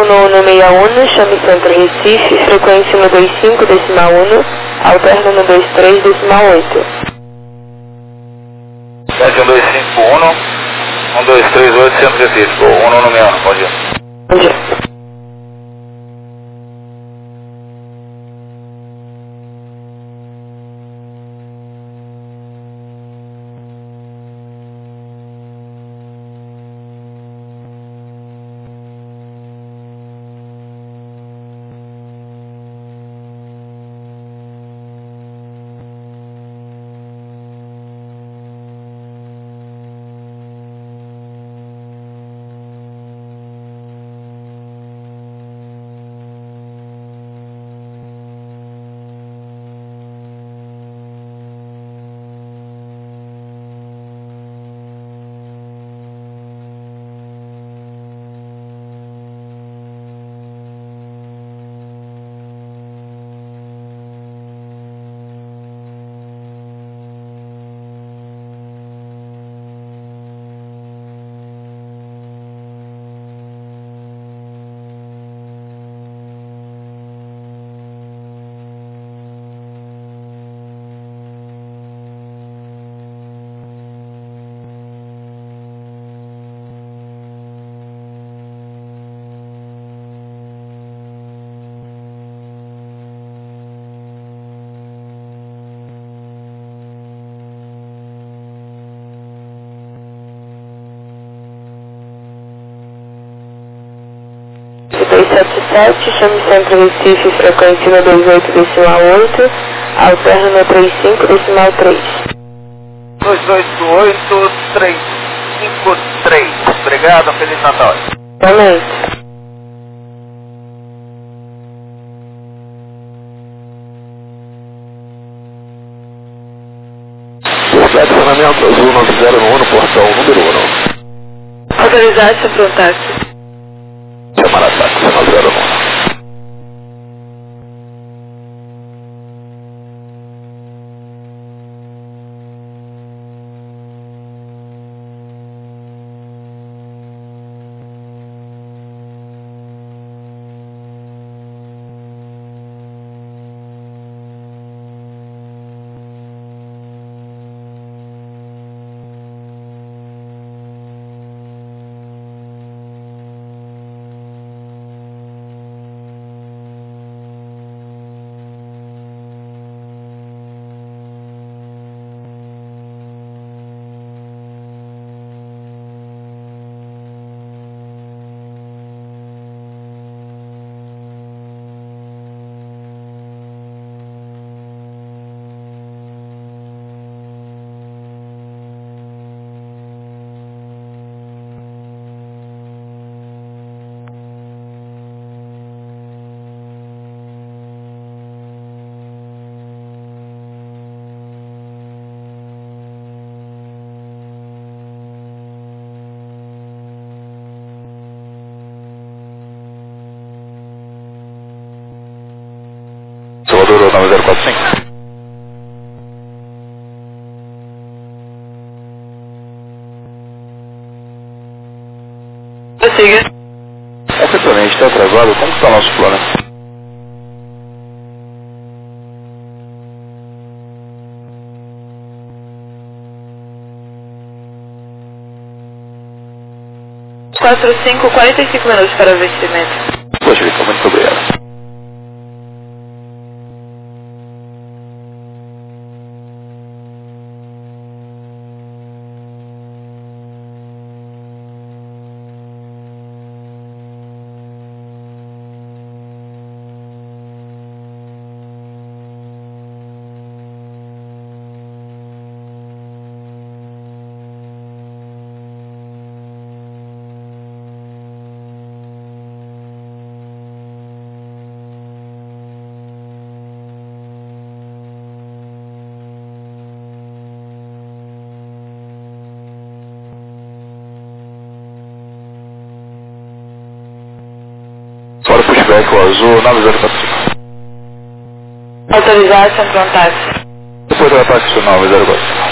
1961, chame Centro Recife, frequência no 25,1, alterno no 23,8. 1251, 1238, Centro Recife, 1961, bom dia. Bom dia. Chame Centro Recife, frequência no 28,8, alterno no 35,3. 288353. Obrigado, Feliz Natal. Amém. Estacionamento azul 90 no portão número 1. Autorização para um táxi. Chamar a táxi 90. Salvador 9045. Siga. Efetivamente, está atrasado. Como está o nosso plano? Quatro, 45 minutos para o vestimento. Poxa, Victor, muito obrigado. Fora pushback, o azul 9045. Autorização para um táxi. Depois do táxi 9045.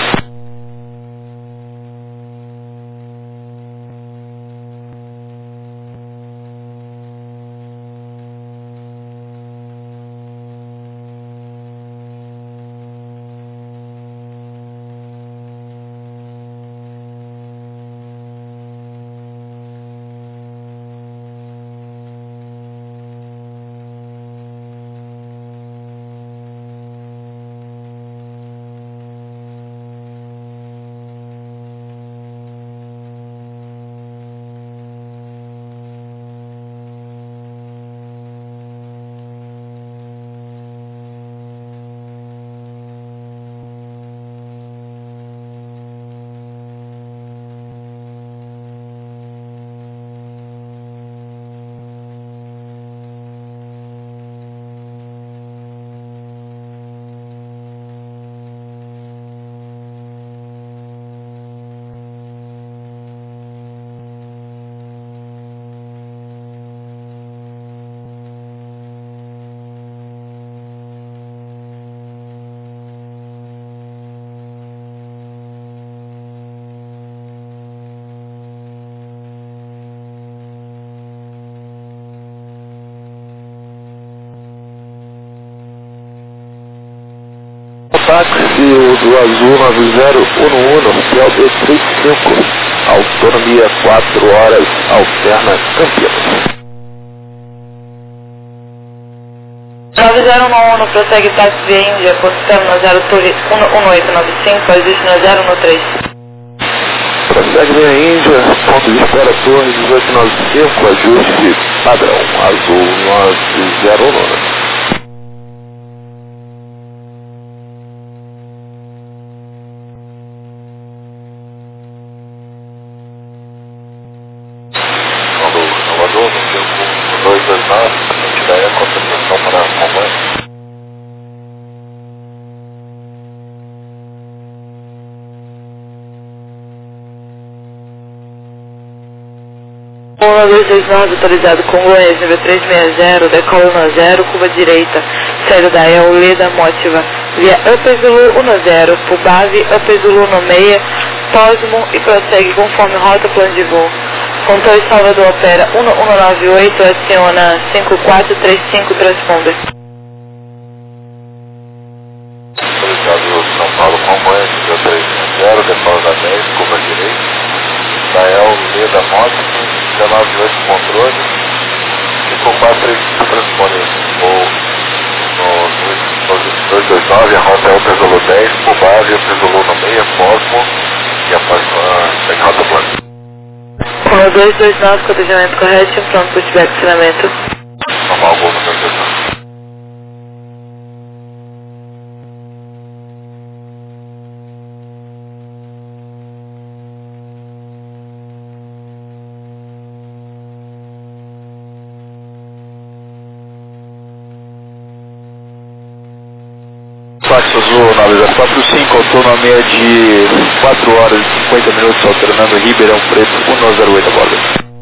táxi do azul 9011, PLB 35, autonomia 4 horas, alterna Campinas. 9011, prossegue táxi via Índia, postando na 0 Torre 1895, ajuste na 013. Prossegue via Índia, ponto de espera Torre 1895, ajuste padrão, azul 909. Salvador, no tempo 229, a gente daí a concentração para a companhia. Pula 229, autorizado com Goiás, nível 360, decola na 0, curva direita, saída da El, Leda, Motiva, via Upper Zulu 10, Pubave, Upper Zulu no meia, Posmo e prossegue conforme rota plano de voo. Controle Salvador opera 1198, aciona 5435, transponder. Autorizado São Paulo com Goiás, nível 360, decola na 10, curva direita, da El, Leda, Motiva, 198 controle, 5435 transponder, ou no 229, a rota é o Pesolo 10, Pubave, o Pesolo no meia, Posmo, e a próxima tem rota plana. Pula 229, cotejamento correto, pronto para estiver funcionamento. Normal, voo no 229. Táxi Azul 9045, autonomia de 4 horas e 50 minutos, alternando Ribeirão Preto 1008 a bordo.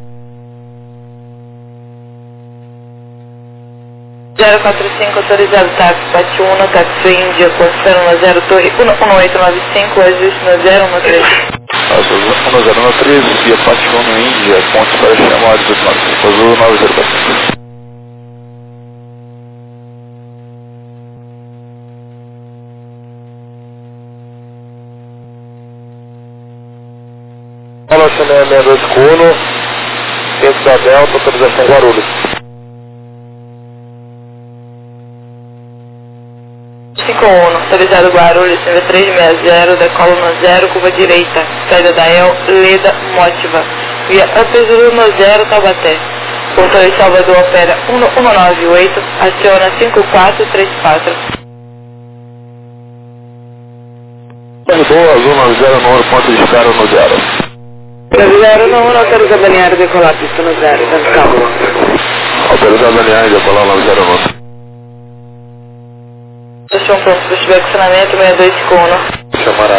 045, autorizado táxi, Patiúna, táxi Índia, postando na 0 Torre 1895, ajuste na 013. Táxi Azul 1013, via Patiúna, Índia, ponte para chamar 1895, Azul 9045. Olá, Chanel 62 Cuno, centro da Delta, autorização Guarulhos. 51, autorizado Guarulhos, nível 360, decola na 0, curva direita, saída da El, Leda, Motiva, via Upper Zulu no 0, Taubaté. Controle Salvador opera 1198, aciona 5434. Boa, Azul 90 ponto de espera no 0. 091, autoriza balneário decolar, pista no 0, tá calmo. Autoriza balneário decolar 909. Deixa pronto para estiver funcionamento, 62 Chamará.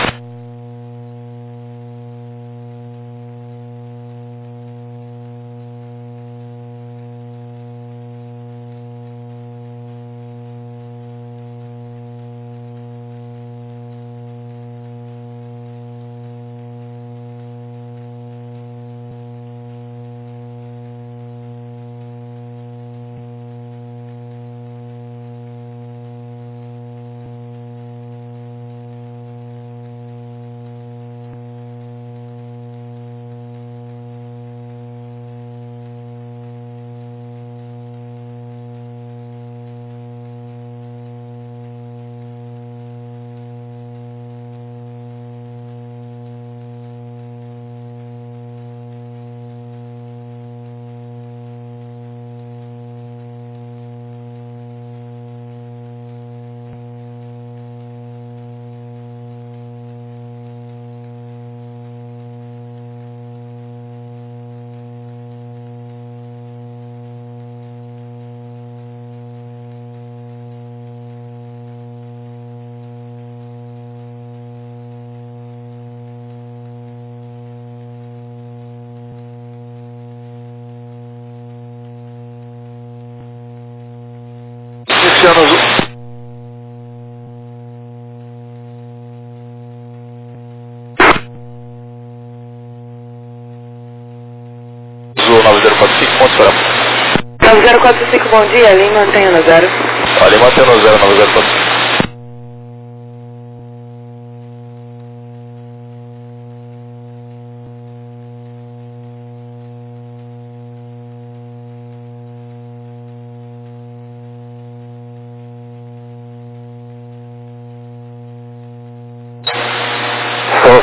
Oceano Azul. Azul 9045, ponto para. 9045, bom dia, Lima, mantenha no 0. Lima, mantendo 0, 9045.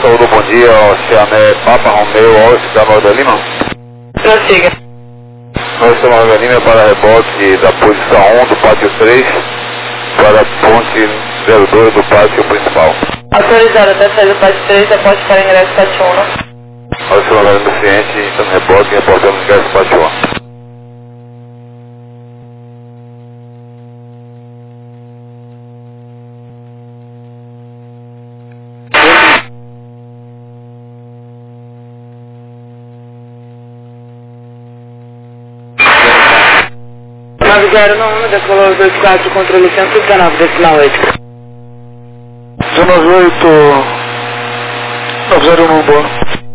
saúde, bom dia, Oceané Papa Romeu, Oscar da Nova Lima. Prossiga. Nós Nova Lima para rebote da posição 1 do pátio 3 para a ponte 02 do pátio principal. Autorizado até sair do pátio 3, aposte para ingresso pátio 1. Nós Nova Lima do ciente, então rebote e reportamos ingresso pátio 1. no decolou 24, controle 119,8. 198 90 no boa.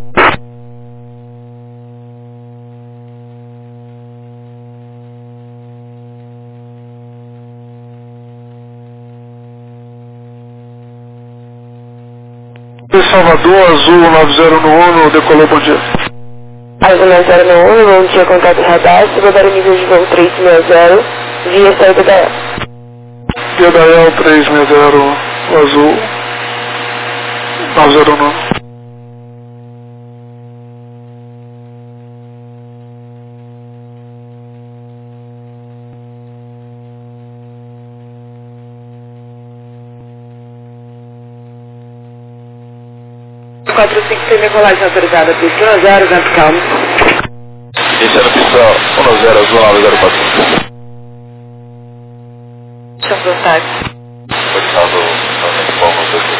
Salvador, Azul 90 no 1, decolou, bom dia. Azul 90 no 1, bom dia, contato radar, segundo nível de voo 360, via saída da El. Via da El 360, Azul 90 no 1. Quatro 5 tem decolagem autorizada, pista 10, vento calmo. Iniciando a pista 10, Azul 9045. Deixa eu contar. Coitado, realmente bom, não sei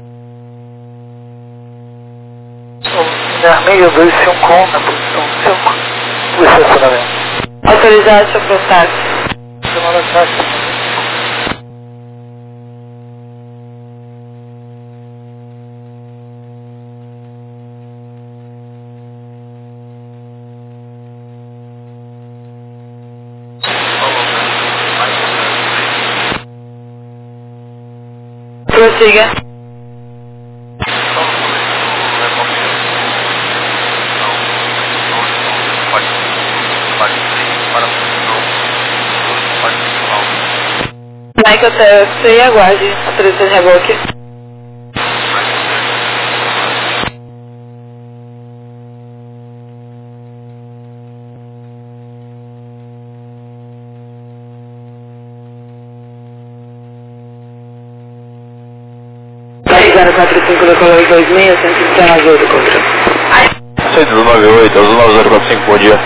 se Meio 251 na posição 5. O estacionamento. Autorizado, deixa eu contar. Semana táxi. Prossiga. Mike Hotel, você e aguarde. Autorização de reboque. Mike 045 decolou 26, 119 do contra. 198, Azul 9045, bom dia.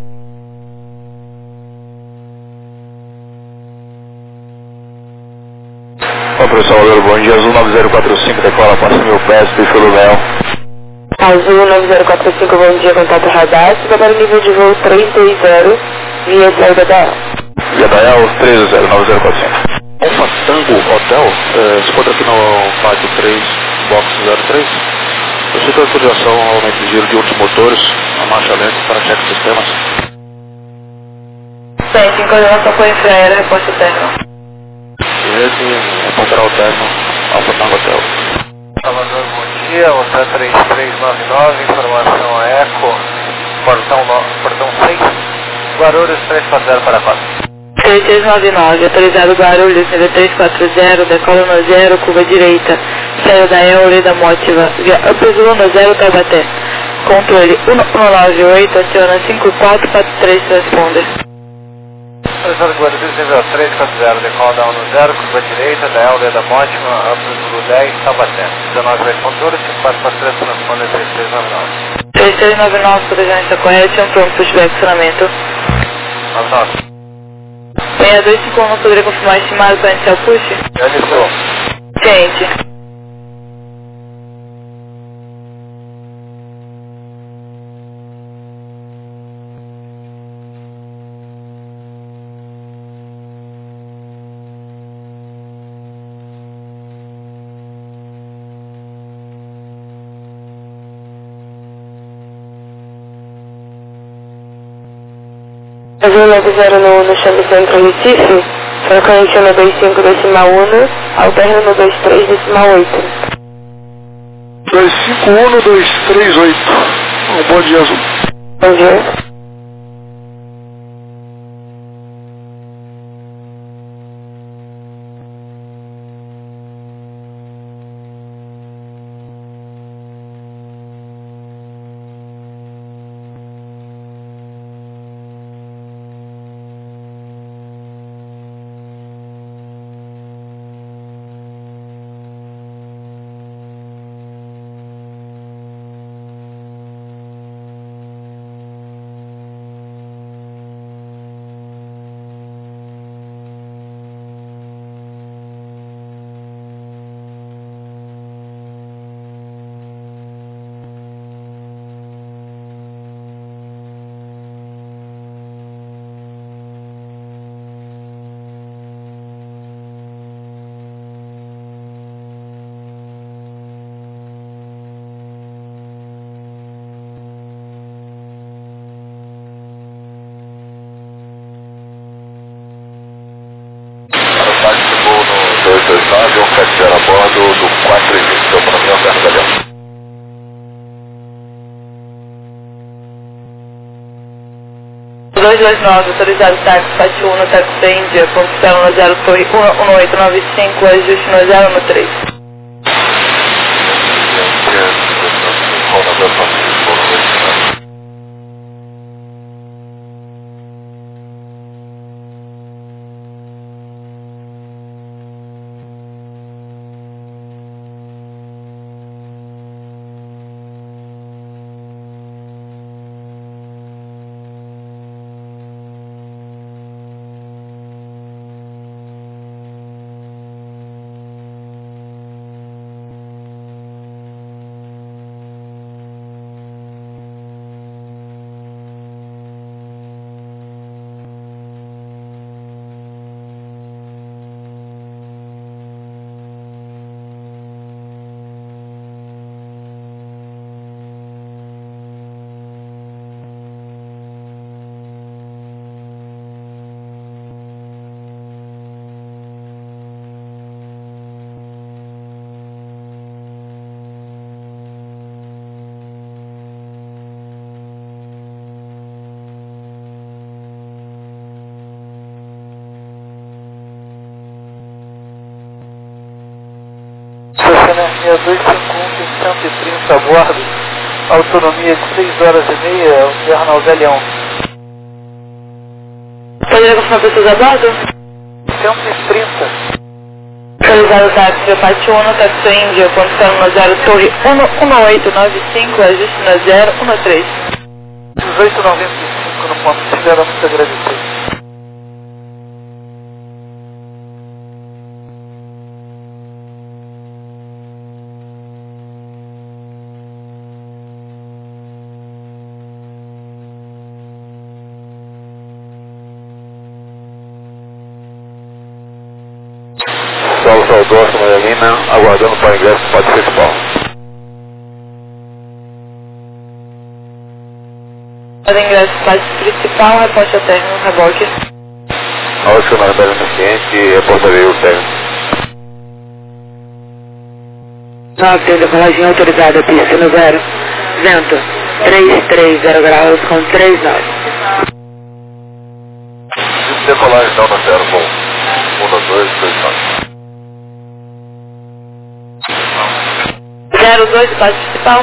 Professor Salvador, bom dia, Azul 9045, decola para mil pés, perfil do Mel. Azul 9045, bom dia, contato radar, segundo nível de voo 320, via saída da El. Via da El 320, 9045. Alfa Tango Hotel, se encontra aqui no pátio 3, box 03. Solicito autorização ao aumento de giro de outros motores, a marcha lenta para cheque de sistemas. Tem, em coordenação com a infraero, reposto terno. Esse encontrar o terno Alfa Tango Hotel. Salvador, bom dia, hotel 3399, informação a Eco, portão 6, Guarulhos 340 para 4. 3399, autorizado Guarulhos, nível 340, decola no 0, curva direita, saída da El, Leda Mótiva, via Upazul no 0, Taubaté. Controle 1198, aciona 5443, transponder. Professor Guarulhos, nível 340, decola da 10, curva direita, da El, Leda Mótiva, Upazul 10, Taubaté. 19 vai controle, 5443, transponder 3399. 3399, protegência correta, pronto, pushback, funcionamento. 99. 6251, poderia confirmar estimado para iniciar o push? Já iniciou. Ciente. Azul 90 no chave centro Recife, frequência no 25 decimal 1, alterno no 23 decimal 8. 251 238. Bom dia, Azul. Bom dia. bordo do 420, autonomia Alberto Galeão. 229, autorizado táxi, Pátio 1, táxi Índia, ponto externo no 0, torre 1895, ajuste no 013. Estacionamento 251, tem 130 a bordo, autonomia de 6 horas e meia, Alberto Galeão. Poderia confirmar pessoas a bordo? 130. Autorizado táxi, Pátio 1, táxi Índia, ponto externo no 0, torre 1895, ajuste no 013. 1895 no ponto, estiveram muito agradecidos. Saulo Saudoso, Maria Lima, aguardando para o ingresso do pátio principal. Para ingresso do pátio principal, reporte ao término, reboque. Ao acionamento do cliente, reportarei o técnico. 9, decolagem autorizada, pista no 0, vento, 330 graus com 39. Decolagem então no 0, bom. 1, 2, 3, 4. 02 do pátio principal.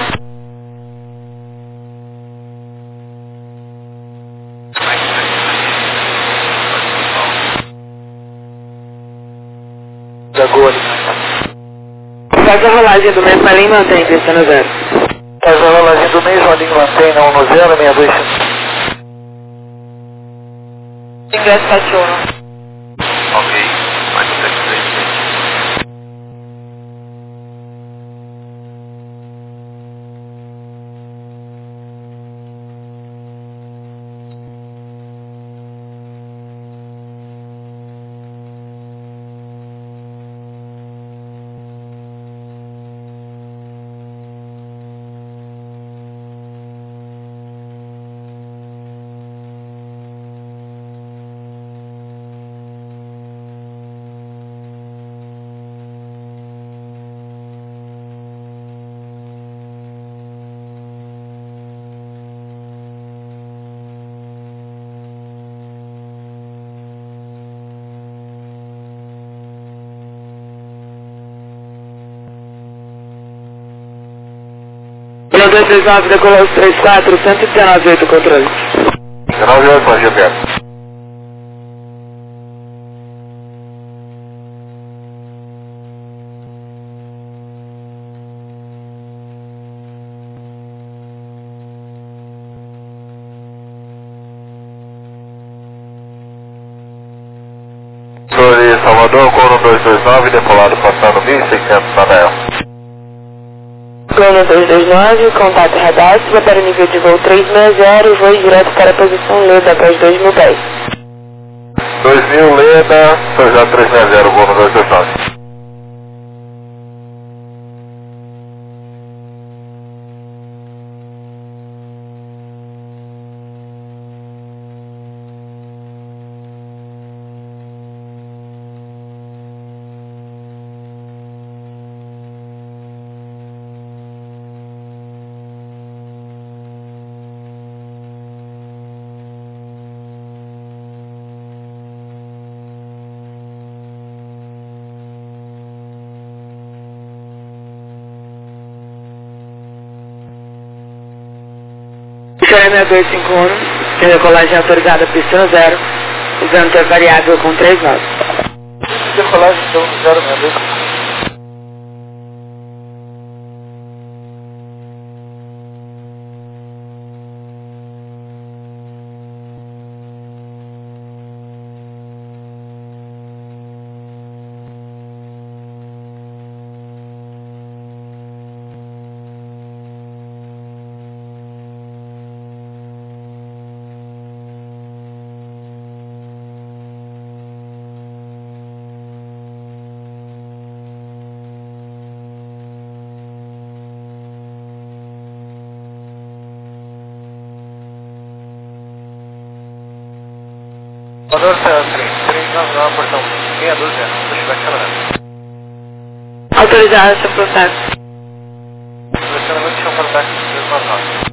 Agora. Faz a rolagem do mesmo ali e mantém, pista no 0. Faz a rolagem do mesmo ali, mantém 1 no 0, 625. Ingresso Pátio 1. Ok, mais um técnico. Pelo 239, decolou 34, 119,8 controle. 19 horas, bom dia, Pedro. Sobre Salvador, Coro 229, decolado passando 1.600 na Nel. Plano 229, contato radar, para o nível de voo 360, voo direto para a posição Leda após 2010. 2000 Leda, São 360, voo no 229. Xerém 6251, tem decolagem autorizada, pista no 0, usando ter variável com 3 nós. Decolagem então 062. Valor 399, portão meia dúzia, estacionamento. Autorizada, seu contato. Estacionamento, chão contato 399.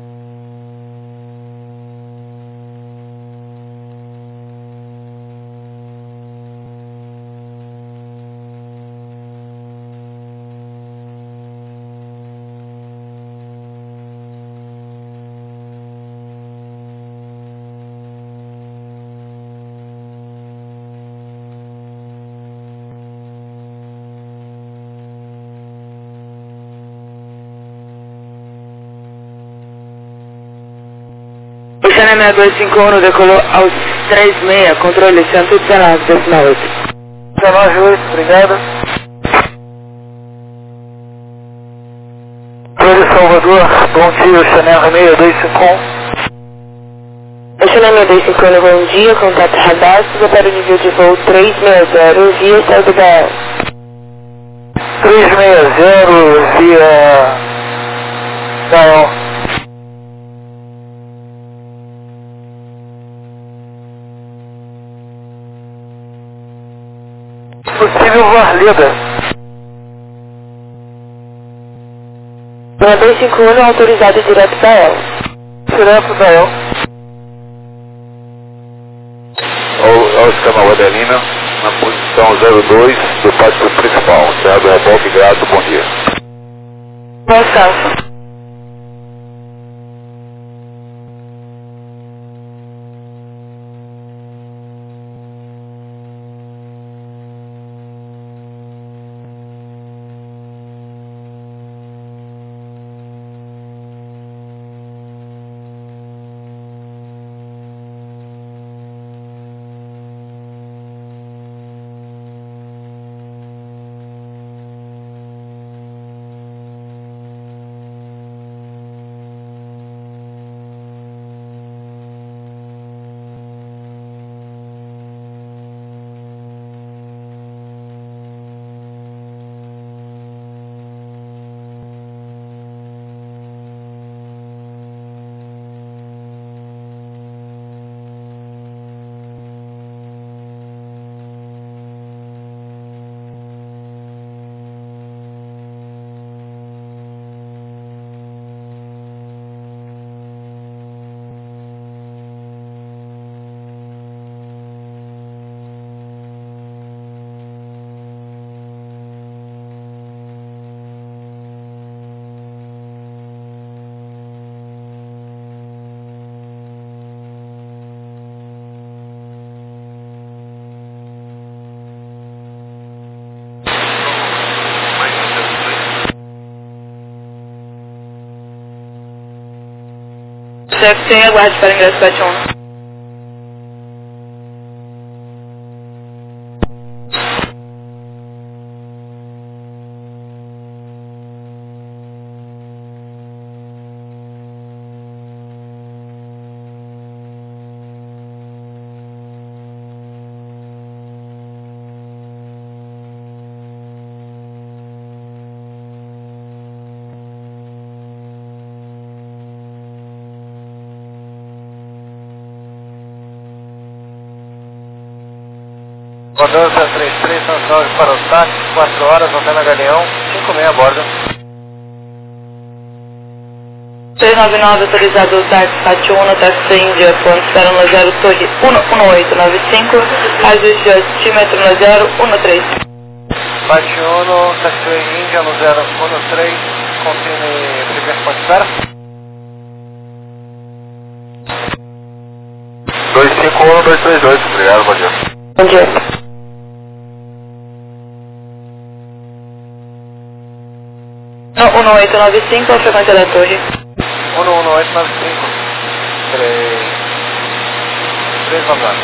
Xerém 6251 decolou aos 36, controle 119,8. 198, obrigado. Controle Salvador, bom dia, Xerém 6251. Xerém 6251, bom dia, contato Radastro para o nível de voo 360, via Celso da 360, via Gael. Possível Varlida. 6251 autorizado direto da El. Direto da El. Ao escama Adelina, na posição 02 do pátio principal. Serra do Reboque, Grato, bom dia. Bom descanso. Chefe, tem aguarde para ingresso 71. Mudança 3399 para o táxi, 4 horas, Antena Galeão, 56 a bordo. 399 autorizado o táxi Pátio 1, táxi Índia, ponto espera no 0, torre 11895, ajuste de altímetro no 013. Pátio 1, táxi Índia no 013, confirme primeiro ponto espera. 251-238, obrigado, bom dia. Bom dia. No, 1895, a frequência da torre. 11895. 3 vamos lá.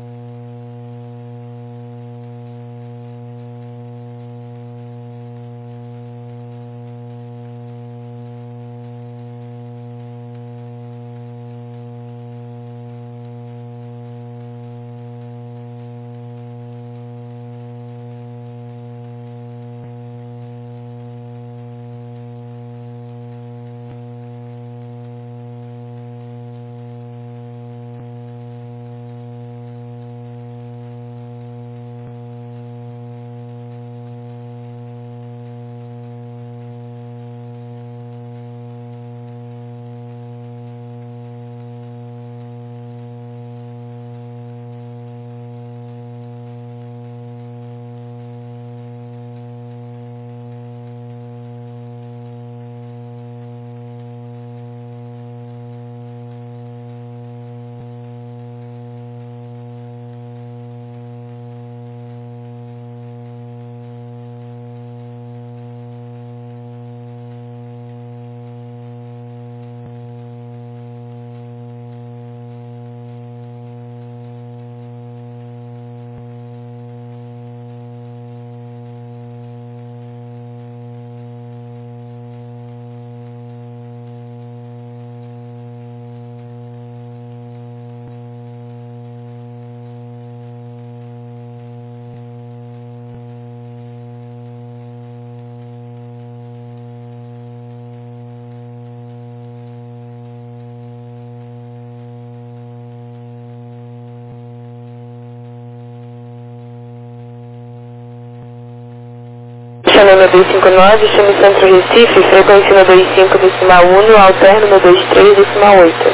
Chame no 259, chame Centro Recife, frequência no 25.1, alterno no 23.8.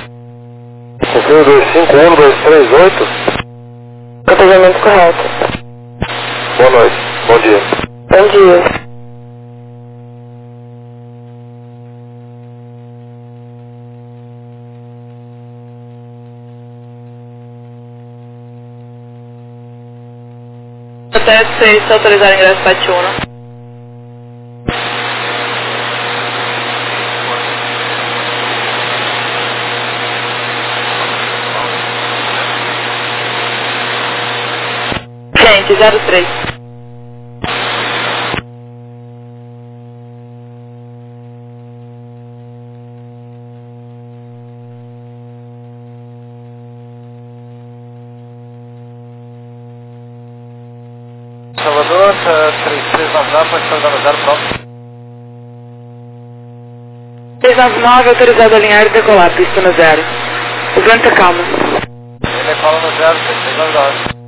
Confirmo 251-238. Cotejamento correto. Boa noite, bom dia. Bom dia. Até 6, se autorizar ingresso para Tiúna. Gente, 03. Salvador, 3399, pode estar dando 0, pronto. 399, autorizado a alinhar e decolar, pista no 0. O vento é calmo. Ele cola no 0, 3399.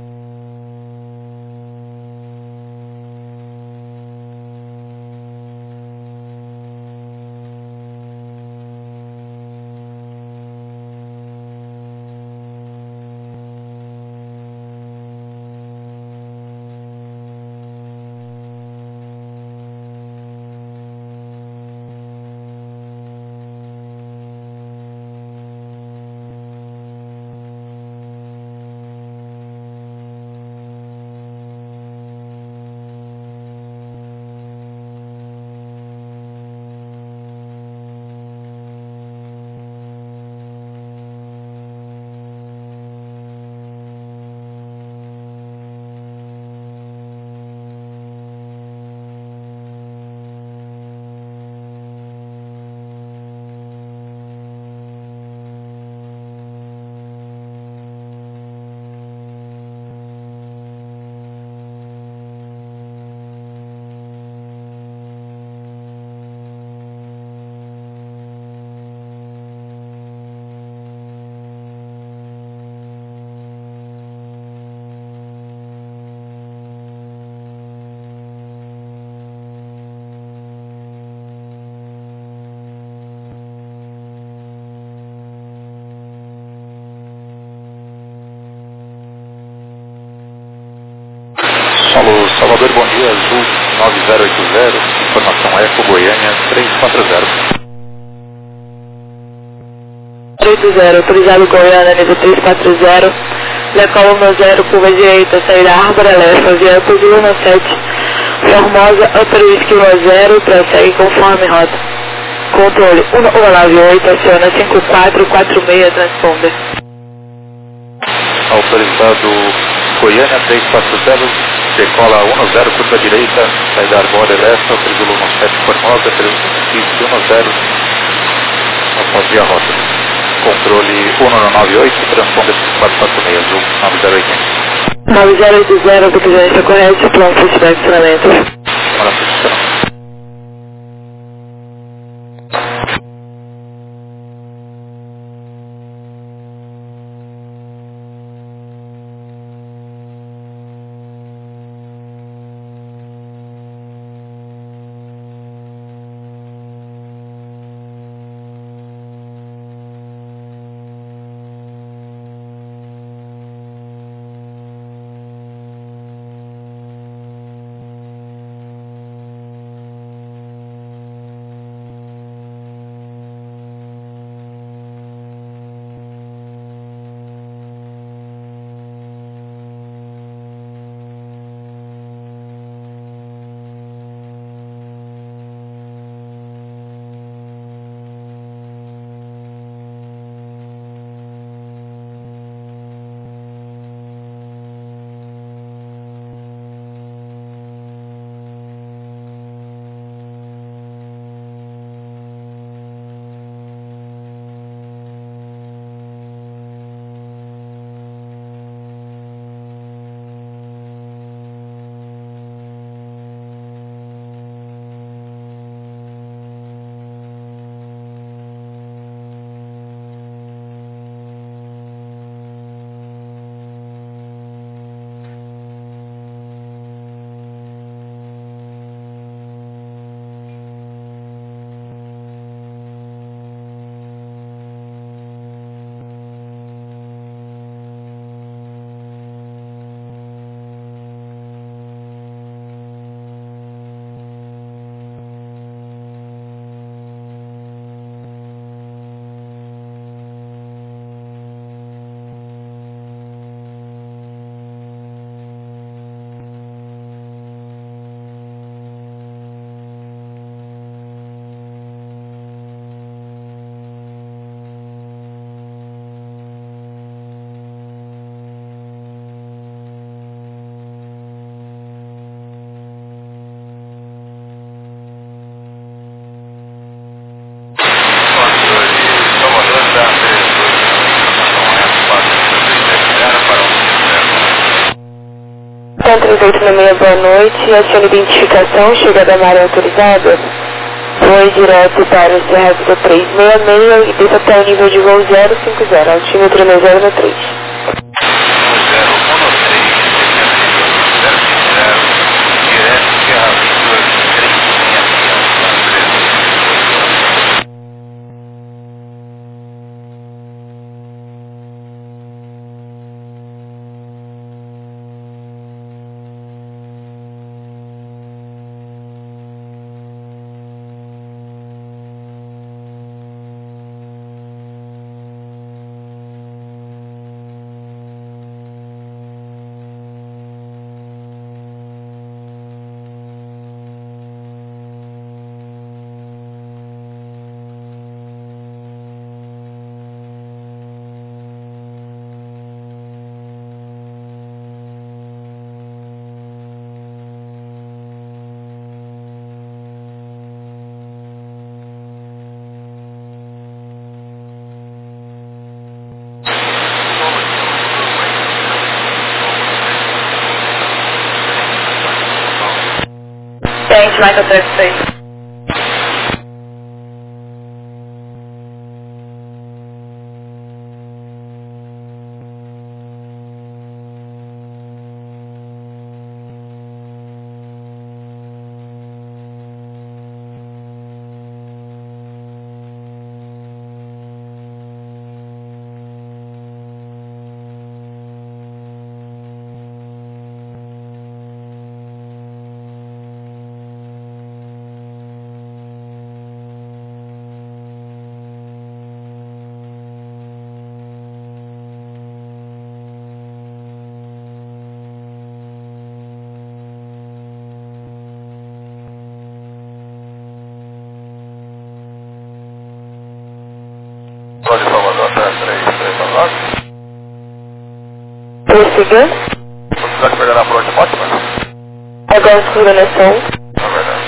Salvador, bom dia, Azul 9080, informação Eco Goiânia 340. 9080, autorizado Goiânia, nível 340, decola 10, curva direita, saída Árbora Leste, via Upper Zulu 7, Formosa, Upper Whisky 10, prossegue conforme rota. Controle 1198, aciona 5446, transponder. Autorizado Goiânia 340, decola 10, curva direita, saída Árbora Leste, Upper Zulu 7, Formosa, Whisky 10, após via rota. Controle 1198, transponder 5446, Zoom 9080. 9080, vigilância correta, plano de estacionamento. Maravilha. Então, 3866, boa noite. Aciona identificação, chegada na área autorizada. Foi direto para o Serra Vida 366 e desça até o nível de voo 050, altímetro 013. Thanks, Michael 36. Prossiga. Você vai pegar na fronte, pode, mano? Agora coordenação. Na verdade.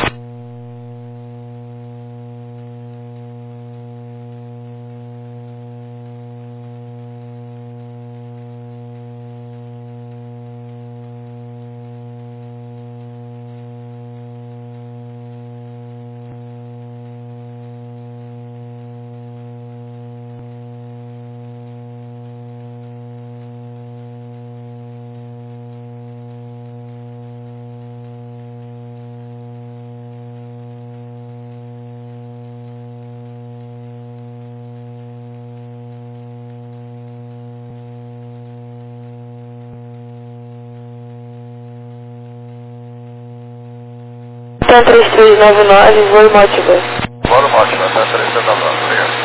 Então 3399, voo Motiva. Bora, Motiva, até 399, obrigado.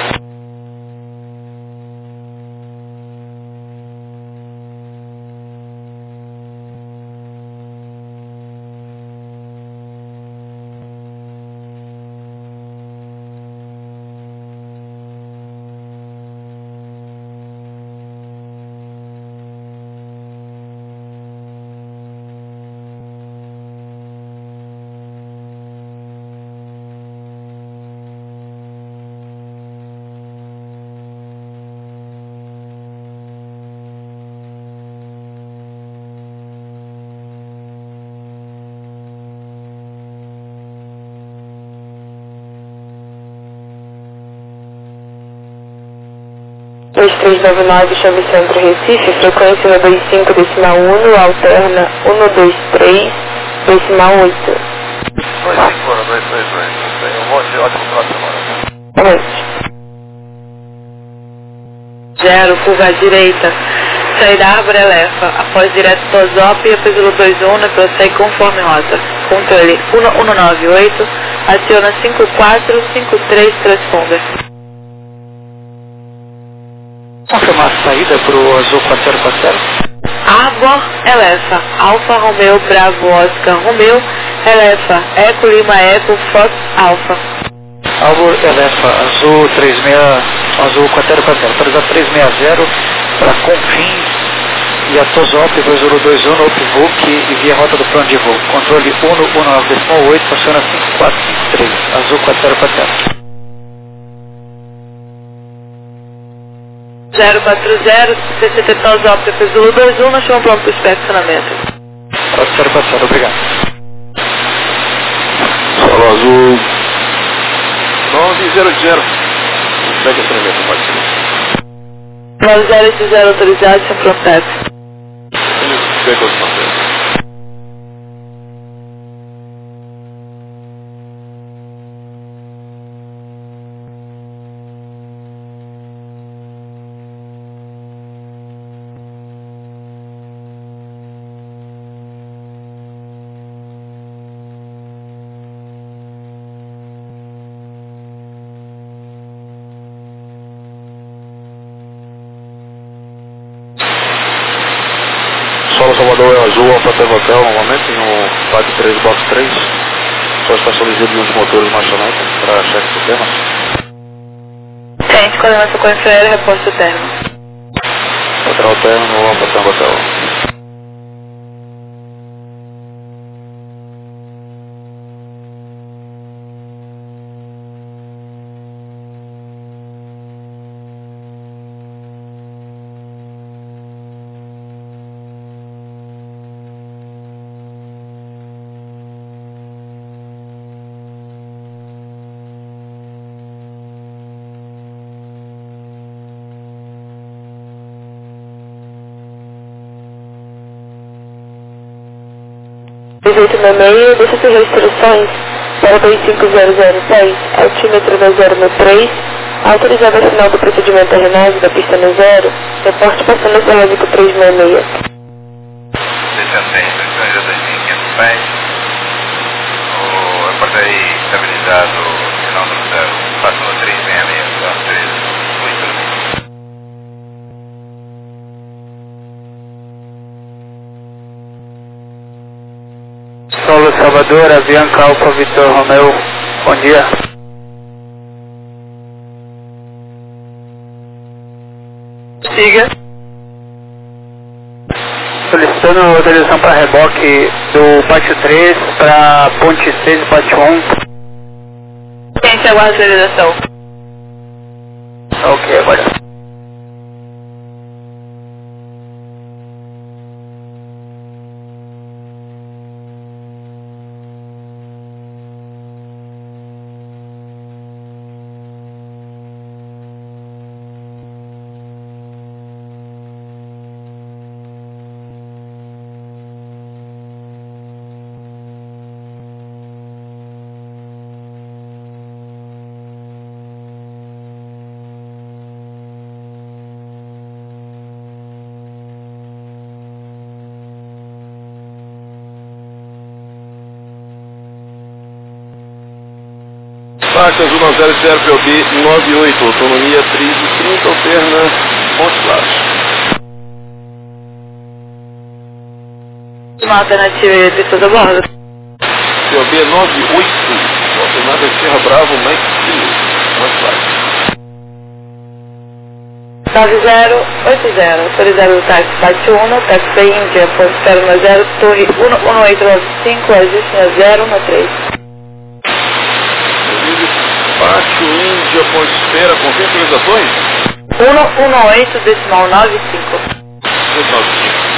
Dois 3399, chave Centro Recife, frequência no 25 decimal 1, alterna 123 decimal 8. 25 horas, 232. Tenho um monte de ótimo final de semana. Noite. 0, curva à direita, saída Árvore Elefa, após direto Tosop, Apesilo 21, prossegue conforme rota. Controle 1198, aciona 5453 transponder. Confirmar a saída para o Azul 4040. Arbor Elefa, Alfa Romeo Bravo Oscar Romeo, Elefa, Eco Lima Eco Fox Alfa. Arbor Elefa, Azul 36, Azul 4040, autorizar 360 para Confins e a Tosop, Apesilo 21, Opvook e via rota do plano de voo. Controle 119.8, aciona 5453, Azul 4040. 040, CCT Tosop, Apesilo 21, nós estamos prontos para o inspecionamento. 4040, obrigado. Solo Azul 900. Segue o treinamento, pode ser. 9080 autorizado, sem protesto. Segue o treinamento. Solo Salvador é azul, Alfa Tango Hotel, novamente em um FAC 3 Box 3. Só estação ligeira de um dos motores marchonete para cheque de sistema. Tente, coordenação com a infraero, reposto termo. Lateral termo no Alfa Tango Hotel. Deixa suas restrições para 25006, altímetro no 063, autorizado ao final do procedimento terrenagem da pista no 0, reporte passando pela Lógico 366. Deixa sem pressões a 2.500 pés. O repórter aí estabilizado, final do 0, passando 366, então 3, muito. Solo Salvador, Avianca Alfa Vitor Romeo, bom dia. Siga. Solicitando autorização para reboque do pátio 3 para ponte 6 e pátio 1. Gente, aguarda a autorização. Ok, agora. Faca Azul 90 POB 98, autonomia 330, alterna Monte Claro. Uma alternativa e pessoas a bordo. POB 98, alternada Serra Bravo, Mike Kilo, Monte Claro. 9080, autorizado o táxi Pátio 1, táxi Índia, ponto 010, torre 11895, ajuste na 013. Pátio Índia, Ponte Espera, confirma autorizações? 118 decimal 95. 95.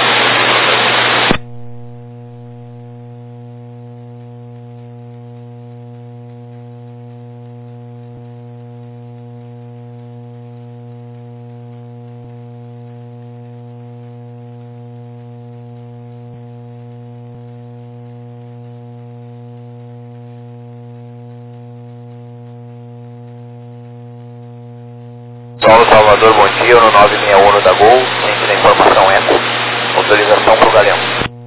Paulo Salvador, bom dia, no 961 da Gol, ciente da informação Eco, autorização para o Galeão.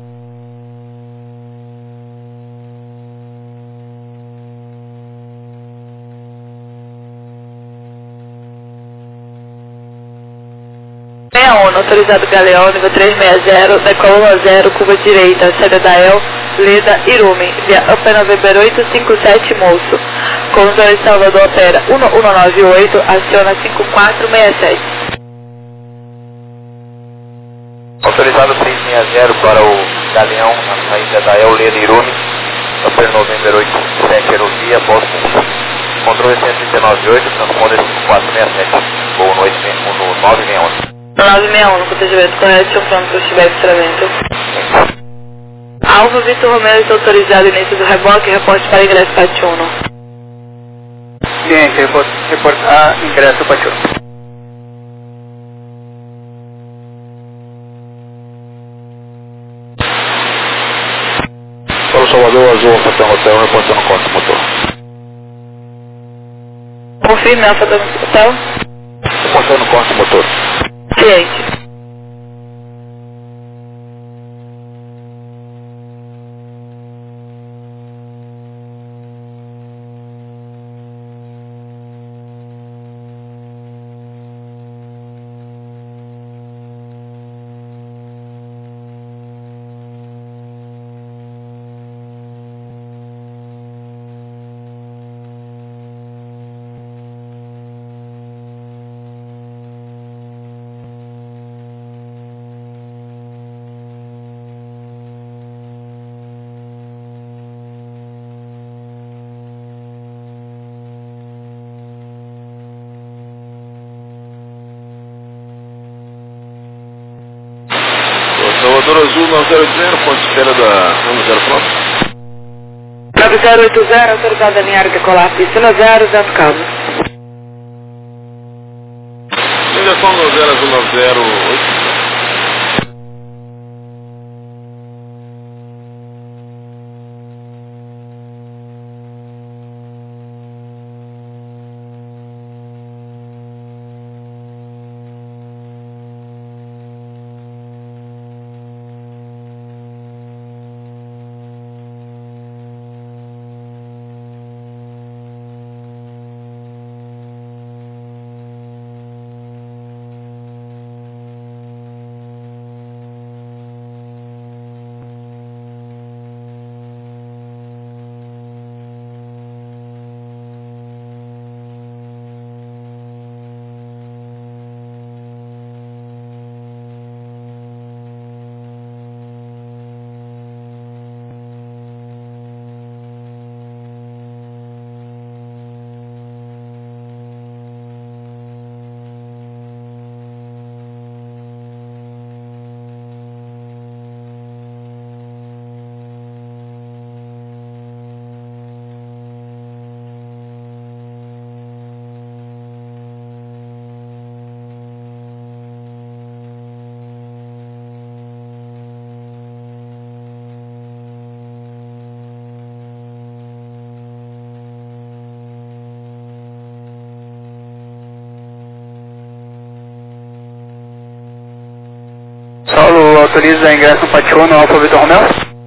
Autorizado Galeão, nível 360, decola 0, curva direita, saída da El, Leda, Irume, via Upper November 857, Moço. Controle de Salvador opera 1198, aciona 5467. Autorizado 660 para o Galeão, na saída da El, Leda, Irume, Upper November 857, Aerovia, após Moço. Controle 1398, transponder 5467, voo no 961. 961, no protegimento correto, pronto para o feedback de treinamento. Alfa Vitor Romero está autorizado início do reboque, reporte para ingresso Pátio 1. Ciente, reportar ingresso Pátio 1. Para o Salvador Azul, Alfa Hotel, reportando conta do motor. Confirme, Alfa Hotel. Reportando conta do motor. Ciente. Salvador Azul 980, ponte espera da 10 pronto. 9080, autorizado a linha decolar, pista 0, dentro cabo. Ligação 90 Azul 908. autoriza ingresso no Pátio no Alfa Vitor Romeo?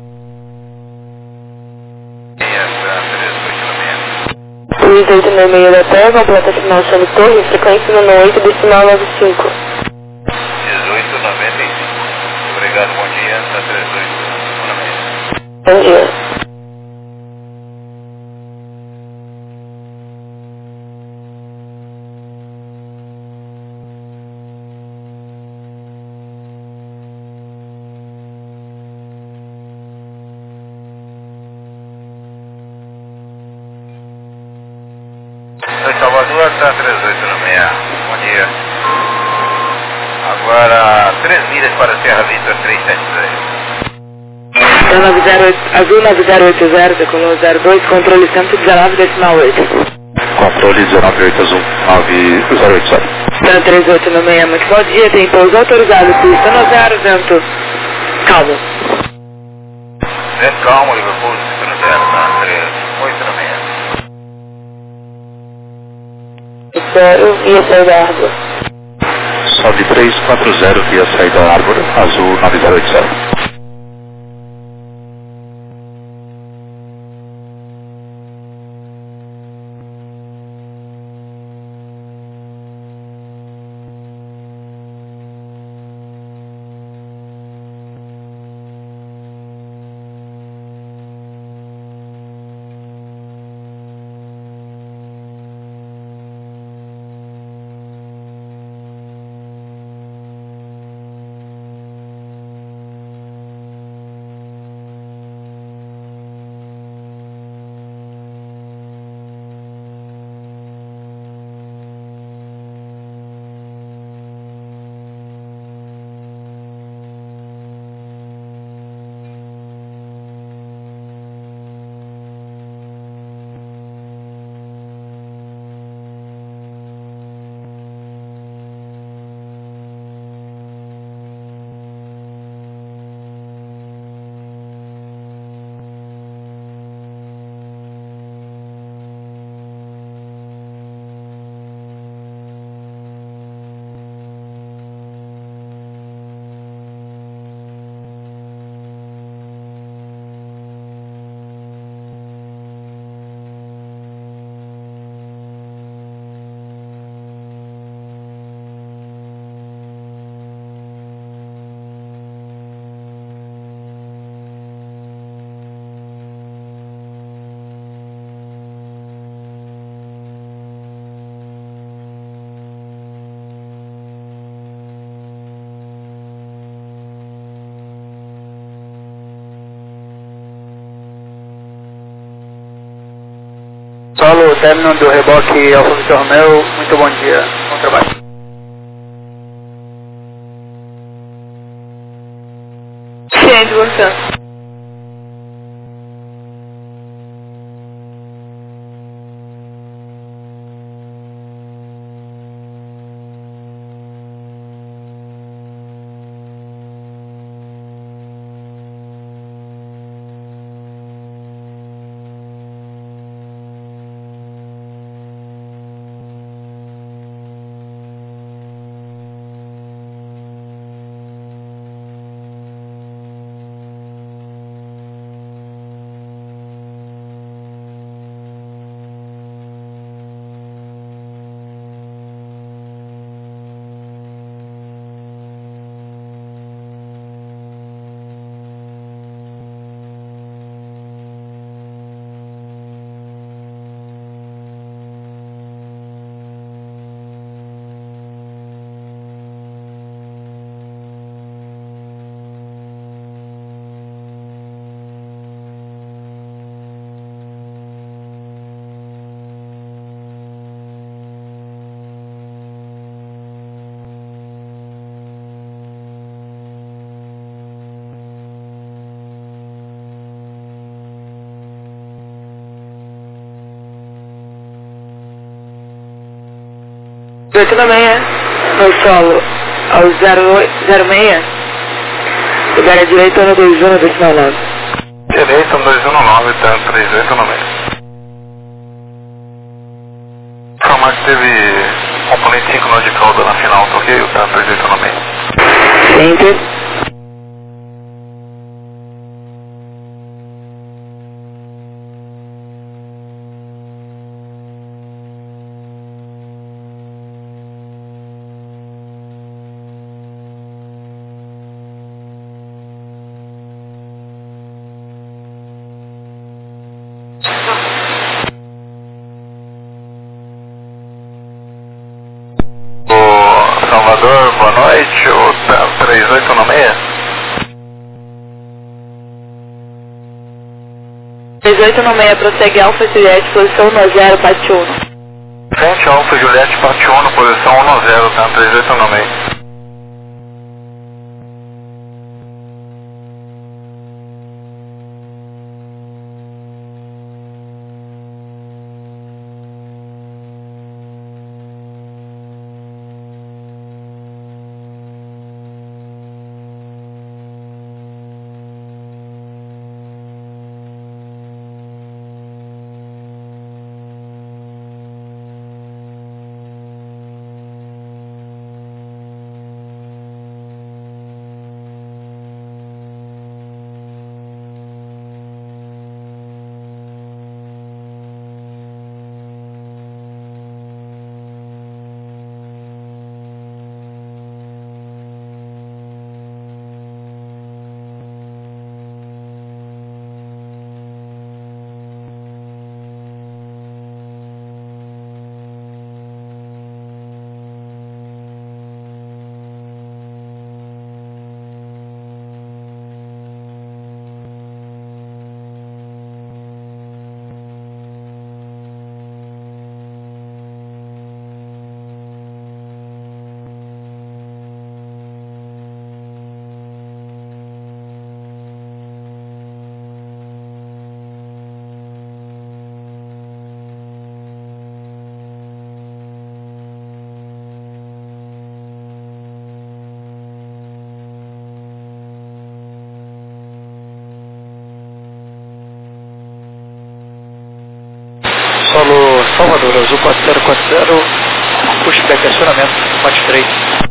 Luiz 866 da Terra, completa final Chame Torre, frequência no 8, decimal 95. 1895. Obrigado, bom dia, da 3896. Bom dia. Oi, Salvador, está 3896. Bom dia. Agora, 3 milhas para Serra Vitor 373. Azul 9080, decolou 02, controle 119, decimal 8. Controle 198 Azul 9080. Tá 3896, muito bom dia, tem pouso autorizado, pista no 0, vento calmo. Vento calmo, Liverpool, pista no 0, tá 3896. 0, via saída Árvore. Sobe 340 via saída Árvore, Azul 9080. Solo, término do reboque Alfa Vitor Romeo, muito bom dia, bom trabalho. Ciente, você. Doito na meia, no solo, ao 06, lugar à direita no 21, decimal 9. Direita no 219, tá 3896. Informar que teve componente 5 no de cauda na final, tá ok? Tá 3896. Sempre. 3896, prossegue Alfa Juliette, posição 10, bate 1. Frente Alfa Juliette, bate 1, posição 10, tá? 3896. Solo Salvador, Azul 4040, pushback, acionamento, bate 3.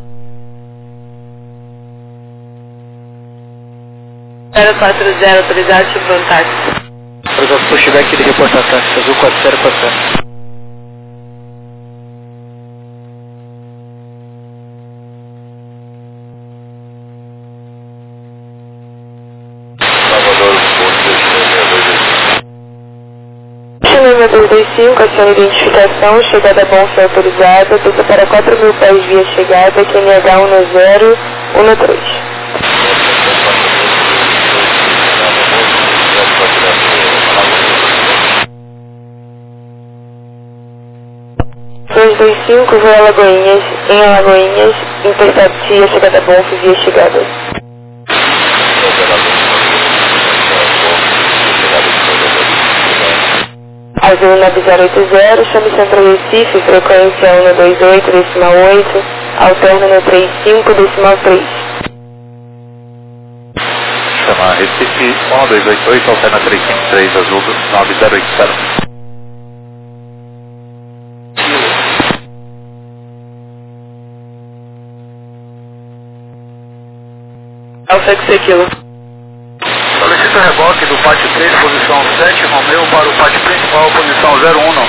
040, autorizado, tipo um táxi. Autorizado, pushback de reportar táxi, Azul 4040. Número 35, ação identificação, chegada Bonfim autorizada, desça para 4.000 pés via chegada, QNH 1013. Dois 5, voo Alagoinhas, em Alagoinhas, interceptia, chegada Bonfim via chegada. Azul 9080, chame Centro Recife, frequência 128,8, alterna no 35,3. Chama Recife 1288, alterna 353, Azul 9080. Alfa Xequilo. Solicito reboque do pátio 3, posição 7, Romeu, para o pátio principal, posição 01.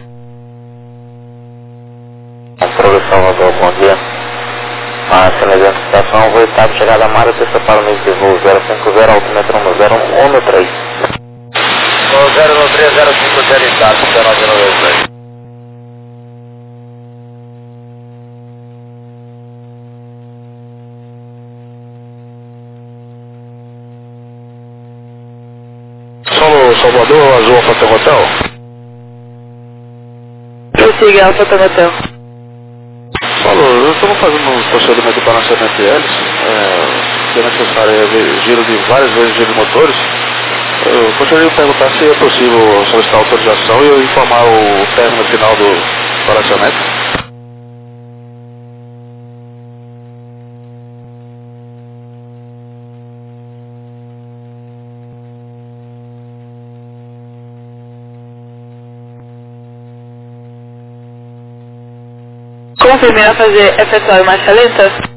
Controle Salvador, bom dia. Sendo identificação, vou estar de chegada a Mário, terça para o mês de voo 050, altímetro 1013. 013, 050, exato, 0993. Solo Salvador, Azul Alfa Hotel. Prossiga Alfa Hotel. Falou, estamos fazendo um procedimento de balanceamento de hélice, que é necessário giro de várias vezes giro de motores. Eu gostaria de perguntar se é possível solicitar autorização e eu informar o término final do balanceamento. Confirme a fazer efetuar marcha lenta?